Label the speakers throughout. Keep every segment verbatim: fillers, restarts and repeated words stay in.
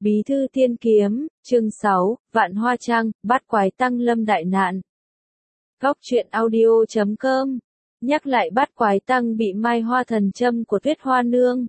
Speaker 1: Bí thư Thiên Kiếm, chương sáu, Vạn Hoa Trang, bắt quái tăng lâm đại nạn. Góc truyện audio chấm com, nhắc lại bắt quái tăng bị mai hoa thần châm của Tuyết Hoa Nương.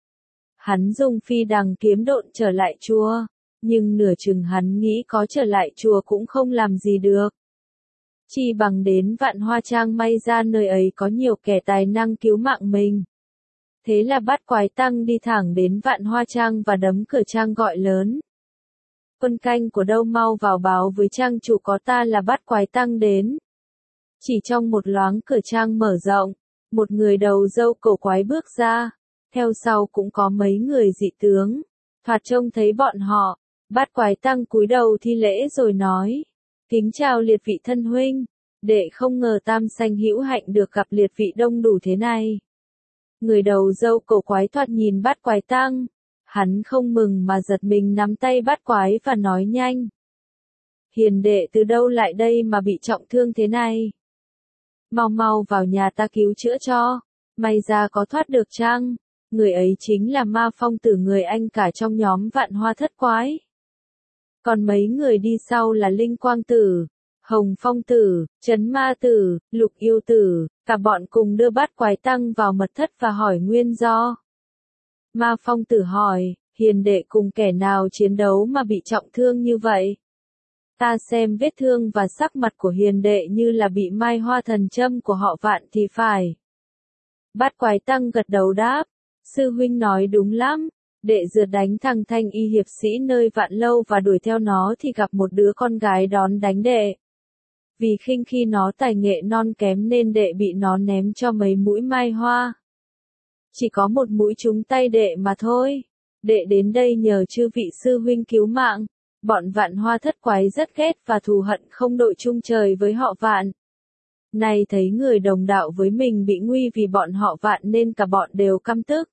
Speaker 1: Hắn dùng phi đằng kiếm độn trở lại chùa, nhưng nửa chừng hắn nghĩ có trở lại chùa cũng không làm gì được. Chỉ bằng đến Vạn Hoa Trang may ra nơi ấy có nhiều kẻ tài năng cứu mạng mình. Thế là bắt quái tăng đi thẳng đến Vạn Hoa Trang và đấm cửa trang gọi lớn. Quân canh của đâu mau vào báo với trang chủ có ta là bắt quái tăng đến. Chỉ trong một loáng cửa trang mở rộng, một người đầu râu cổ quái bước ra, theo sau cũng có mấy người dị tướng. Thoạt trông thấy bọn họ, bắt quái tăng cúi đầu thi lễ rồi nói, kính chào liệt vị thân huynh, đệ không ngờ tam sanh hữu hạnh được gặp liệt vị đông đủ thế này. Người đầu râu cổ quái thoạt nhìn bắt quái tăng, hắn không mừng mà giật mình nắm tay bắt quái và nói nhanh. Hiền đệ từ đâu lại đây mà bị trọng thương thế này? Mau mau vào nhà ta cứu chữa cho, may ra có thoát được chăng? Người ấy chính là Ma Phong Tử, người anh cả trong nhóm Vạn Hoa Thất Quái. Còn mấy người đi sau là Linh Quang Tử, Hồng Phong Tử, Trấn Ma Tử, Lục Yêu Tử, cả bọn cùng đưa bắt quái tăng vào mật thất và hỏi nguyên do. Ma Phong Tử hỏi, hiền đệ cùng kẻ nào chiến đấu mà bị trọng thương như vậy? Ta xem vết thương và sắc mặt của hiền đệ như là bị mai hoa thần châm của họ Vạn thì phải. Bắt quái tăng gật đầu đáp, sư huynh nói đúng lắm. Đệ rượt đánh thằng thanh y hiệp sĩ nơi Vạn Lâu và đuổi theo nó thì gặp một đứa con gái đón đánh đệ. Vì khinh khi nó tài nghệ non kém nên đệ bị nó ném cho mấy mũi mai hoa. Chỉ có một mũi trúng tay đệ mà thôi. Đệ đến đây nhờ chư vị sư huynh cứu mạng. Bọn Vạn Hoa Thất Quái rất ghét và thù hận không đội chung trời với họ Vạn. Này thấy người đồng đạo với mình bị nguy vì bọn họ Vạn nên cả bọn đều căm tức.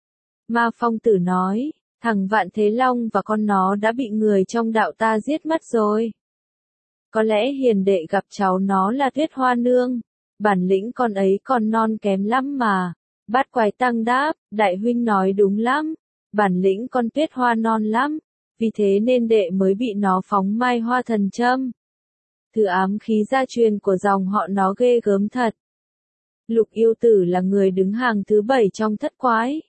Speaker 1: Ma Phong Tử nói, thằng Vạn Thế Long và con nó đã bị người trong đạo ta giết mất rồi. Có lẽ hiền đệ gặp cháu nó là Tuyết Hoa Nương, bản lĩnh con ấy còn non kém lắm mà. Bát quái tăng đáp, đại huynh nói đúng lắm, bản lĩnh con Tuyết Hoa non lắm, vì thế nên đệ mới bị nó phóng mai hoa thần châm. Thứ ám khí gia truyền của dòng họ nó ghê gớm thật. Lục Yêu Tử là người đứng hàng thứ bảy trong thất quái.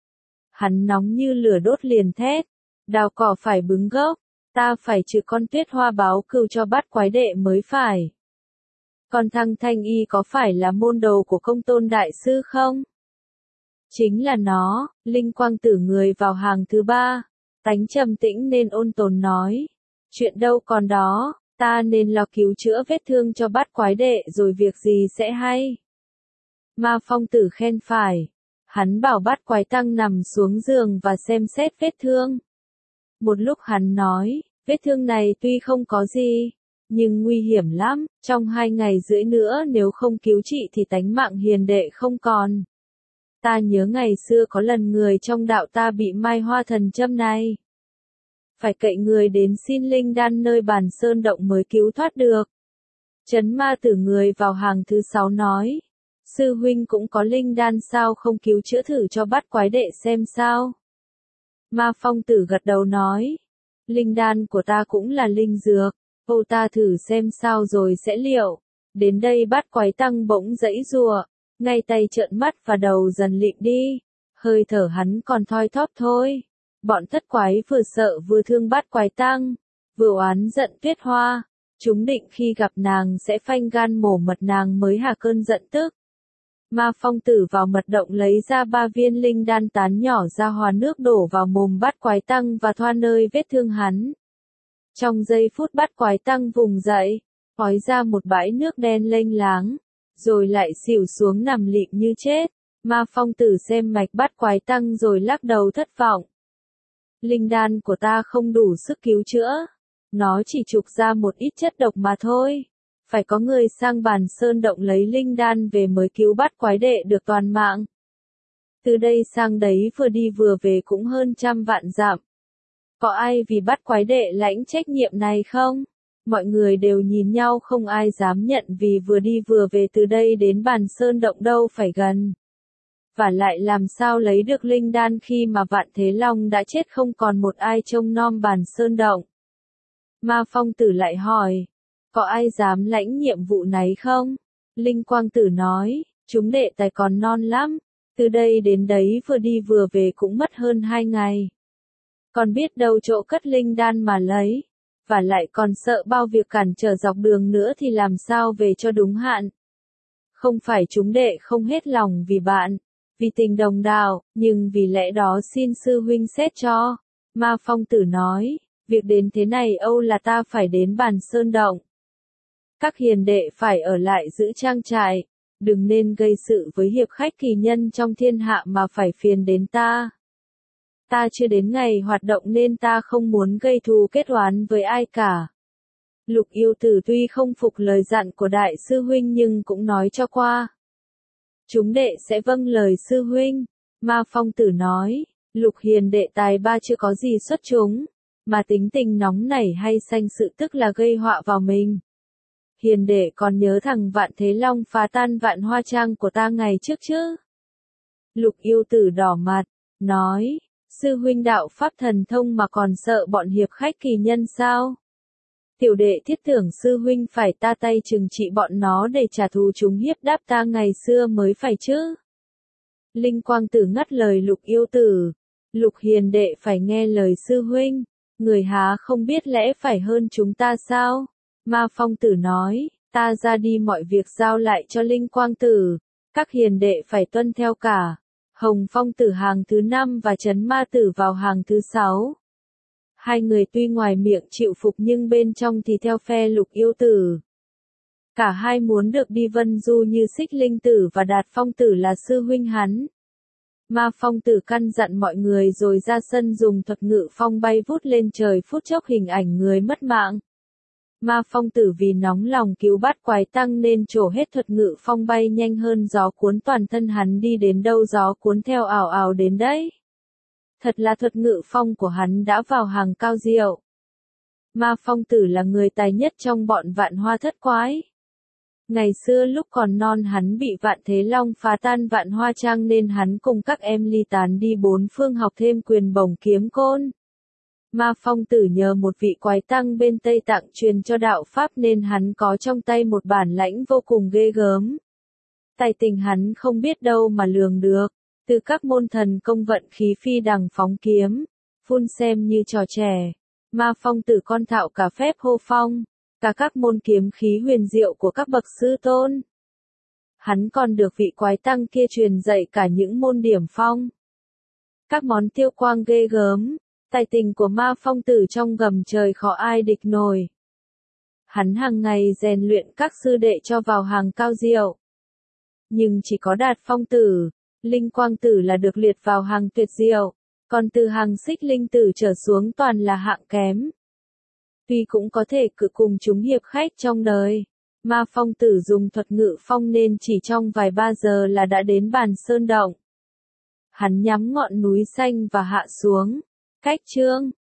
Speaker 1: Hắn nóng như lửa đốt liền thét, đào cỏ phải bứng gốc, ta phải trừ con Tuyết Hoa báo cừu cho bắt quái đệ mới phải. Còn thằng Thanh Y có phải là môn đồ của Công Tôn đại sư không? Chính là nó. Linh Quang Tử người vào hàng thứ ba, tánh trầm tĩnh nên ôn tồn nói, chuyện đâu còn đó, ta nên lo cứu chữa vết thương cho bắt quái đệ rồi việc gì sẽ hay. Ma Phong Tử khen phải. Hắn bảo bắt quái tăng nằm xuống giường và xem xét vết thương. Một lúc hắn nói, vết thương này tuy không có gì, nhưng nguy hiểm lắm, trong hai ngày rưỡi nữa nếu không cứu trị thì tánh mạng hiền đệ không còn. Ta nhớ ngày xưa có lần người trong đạo ta bị mai hoa thần châm này. Phải cậy người đến xin linh đan nơi Bàn Sơn Động mới cứu thoát được. Trấn Ma Tử người vào hàng thứ sáu nói, sư huynh cũng có linh đan sao không cứu chữa thử cho bắt quái đệ xem sao. Ma Phong Tử gật đầu nói, linh đan của ta cũng là linh dược, ô ta thử xem sao rồi sẽ liệu. Đến đây bắt quái tăng bỗng giãy giụa, ngay tay trợn mắt và đầu dần lịm đi, hơi thở hắn còn thoi thóp thôi. Bọn thất quái vừa sợ vừa thương bắt quái tăng, vừa oán giận Tuyết Hoa, chúng định khi gặp nàng sẽ phanh gan mổ mật nàng mới hạ cơn giận tức. Ma Phong Tử vào mật động lấy ra ba viên linh đan tán nhỏ ra hòa nước đổ vào mồm bắt quái tăng và thoa nơi vết thương hắn. Trong giây phút bắt quái tăng vùng dậy, ói ra một bãi nước đen lênh láng, rồi lại xỉu xuống nằm lịm như chết. Ma Phong Tử xem mạch bắt quái tăng rồi lắc đầu thất vọng. Linh đan của ta không đủ sức cứu chữa, nó chỉ trục ra một ít chất độc mà thôi. Phải có người sang Bàn Sơn Động lấy linh đan về mới cứu bắt quái đệ được toàn mạng. Từ đây sang đấy vừa đi vừa về cũng hơn trăm vạn dặm. Có ai vì bắt quái đệ lãnh trách nhiệm này không? Mọi người đều nhìn nhau không ai dám nhận vì vừa đi vừa về từ đây đến Bàn Sơn Động đâu phải gần. Và lại làm sao lấy được linh đan khi mà Vạn Thế Long đã chết không còn một ai trông nom bàn sơn động. Ma Phong Tử lại hỏi, có ai dám lãnh nhiệm vụ này không? Linh Quang Tử nói, chúng đệ tài còn non lắm, từ đây đến đấy vừa đi vừa về cũng mất hơn hai ngày. Còn biết đâu chỗ cất linh đan mà lấy, và lại còn sợ bao việc cản trở dọc đường nữa thì làm sao về cho đúng hạn. Không phải chúng đệ không hết lòng vì bạn, vì tình đồng đạo, nhưng vì lẽ đó xin sư huynh xét cho. Ma Phong Tử nói, việc đến thế này âu là ta phải đến bàn sơn động. Các hiền đệ phải ở lại giữ trang trại, đừng nên gây sự với hiệp khách kỳ nhân trong thiên hạ mà phải phiền đến ta. Ta chưa đến ngày hoạt động nên ta không muốn gây thù kết oán với ai cả. Lục Yêu Tử tuy không phục lời dặn của đại sư huynh nhưng cũng nói cho qua. Chúng đệ sẽ vâng lời sư huynh. Ma Phong Tử nói, Lục hiền đệ tài ba chưa có gì xuất chúng, mà tính tình nóng nảy hay sanh sự tức là gây họa vào mình. Hiền đệ còn nhớ thằng Vạn Thế Long phá tan Vạn Hoa Trang của ta ngày trước chứ? Lục Yêu Tử đỏ mặt, nói, sư huynh đạo pháp thần thông mà còn sợ bọn hiệp khách kỳ nhân sao? Tiểu đệ thiết tưởng sư huynh phải ta tay trừng trị bọn nó để trả thù chúng hiếp đáp ta ngày xưa mới phải chứ. Linh Quang Tử ngắt lời Lục Yêu Tử, Lục hiền đệ phải nghe lời sư huynh, người há không biết lẽ phải hơn chúng ta sao? Ma Phong Tử nói, ta ra đi mọi việc giao lại cho Linh Quang Tử, các hiền đệ phải tuân theo cả. Hồng Phong Tử hàng thứ năm và Trấn Ma Tử vào hàng thứ sáu. Hai người tuy ngoài miệng chịu phục nhưng bên trong thì theo phe Lục Yêu Tử. Cả hai muốn được đi Vân Du như Xích Linh Tử và Đạt Phong Tử là sư huynh hắn. Ma Phong Tử căn dặn mọi người rồi ra sân dùng thuật ngự phong bay vút lên trời, phút chốc hình ảnh người mất mạng. Ma Phong Tử vì nóng lòng cứu Bát Quái Tăng nên trổ hết thuật ngự phong bay nhanh hơn gió cuốn, toàn thân hắn đi đến đâu gió cuốn theo ảo ảo đến đấy. Thật là thuật ngự phong của hắn đã vào hàng cao diệu. Ma Phong Tử là người tài nhất trong bọn Vạn Hoa thất quái. Ngày xưa lúc còn non hắn bị Vạn Thế Long phá tan Vạn Hoa Trang nên hắn cùng các em ly tán đi bốn phương học thêm quyền bổng kiếm côn. Ma Phong Tử nhờ một vị quái tăng bên Tây Tạng truyền cho đạo Pháp nên hắn có trong tay một bản lãnh vô cùng ghê gớm. Tài tình hắn không biết đâu mà lường được, từ các môn thần công vận khí phi đằng phóng kiếm, phun xem như trò trẻ. Ma Phong Tử con thạo cả phép hô phong, cả các môn kiếm khí huyền diệu của các bậc sư tôn. Hắn còn được vị quái tăng kia truyền dạy cả những môn điểm phong. Các món tiêu quang ghê gớm. Tài tình của Ma Phong Tử trong gầm trời khó ai địch nổi. Hắn hàng ngày rèn luyện các sư đệ cho vào hàng cao diệu. Nhưng chỉ có Đạt Phong Tử, Linh Quang Tử là được liệt vào hàng tuyệt diệu, còn từ hàng Xích Linh Tử trở xuống toàn là hạng kém. Tuy cũng có thể cự cùng chúng hiệp khách trong đời, Ma Phong Tử dùng thuật ngự phong nên chỉ trong vài ba giờ là đã đến bàn sơn động. Hắn nhắm ngọn núi xanh và hạ xuống. Cách chương